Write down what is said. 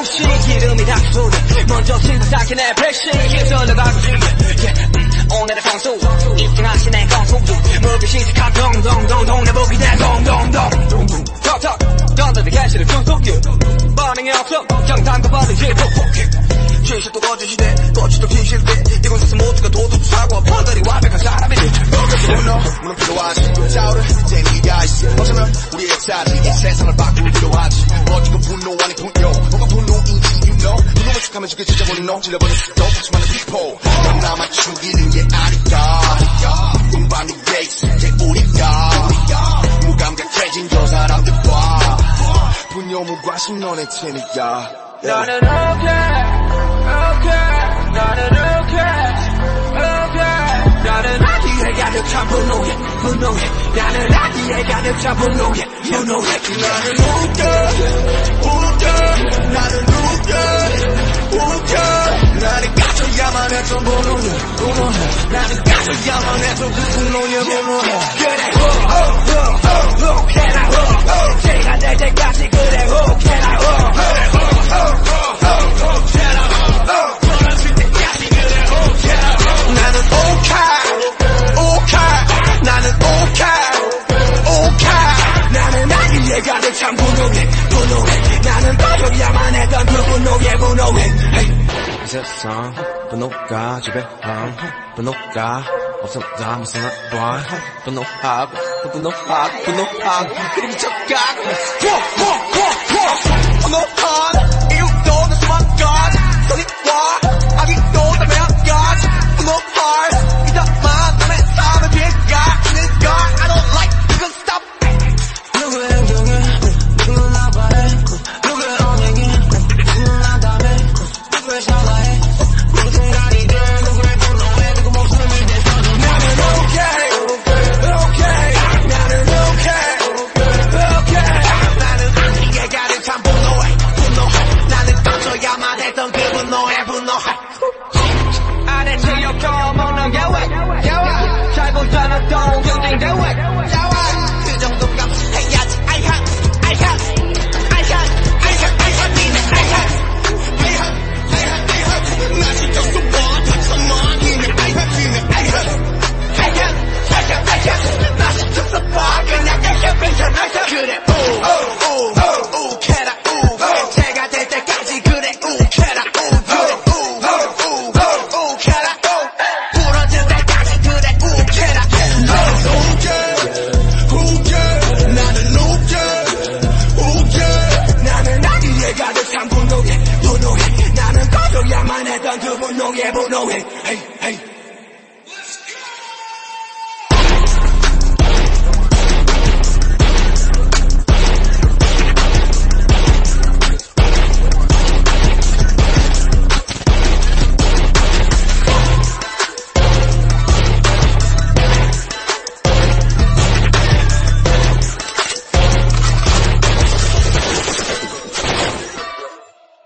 혹시 기름이 닿기 소리 먼저 침투하게 내 백신 기술을 바꾸지 오늘의 성수 입증하신 내 건소주 먹기 시작한 동동동동 내 목이 내 동동동 턱턱 던져대 개시를 중속유 반응이 없어 경탄과 받은지 폭폭해 진실도 거짓 시대 거짓도 진실 때 이곳에서 모두가 도둑 사고 판단이 완벽한 사람이니 분노 물론 필요하지 싸우는 재미가 있어 어쩌면 우리의 차지 이 세상을 바꾸기로 하지 어디고 분노 아니 분노 뭐가 분노인지 you know 분노만 축하면 죽여 찢어버린 놈 질러버린 수도 수많은 people 넌 나만 죽이는 게 아니다 운반이 돼 있을 때 우리가 무감각해진 저 사람들과 분노 무관심 너네 테니까 나는 okay 나는 okay 나는 아기에 가득 찬 분노에 나는 아기에 가득 찬 분노에 나는 웃겨 나는 웃겨 나는 가져야만 했던 분노에 나는 가져야만 했던 그 분노에 그래 해라 제가 될 때까지 그래 해라 나는 나는 아기에 가득 찬 분노에 나는 떠줘야만 했던 그 분노에 이 세상 분노가 지배함 분노가 없었다면 생각봐 분노하고 또 분노하고 그리고 척가고 분노하고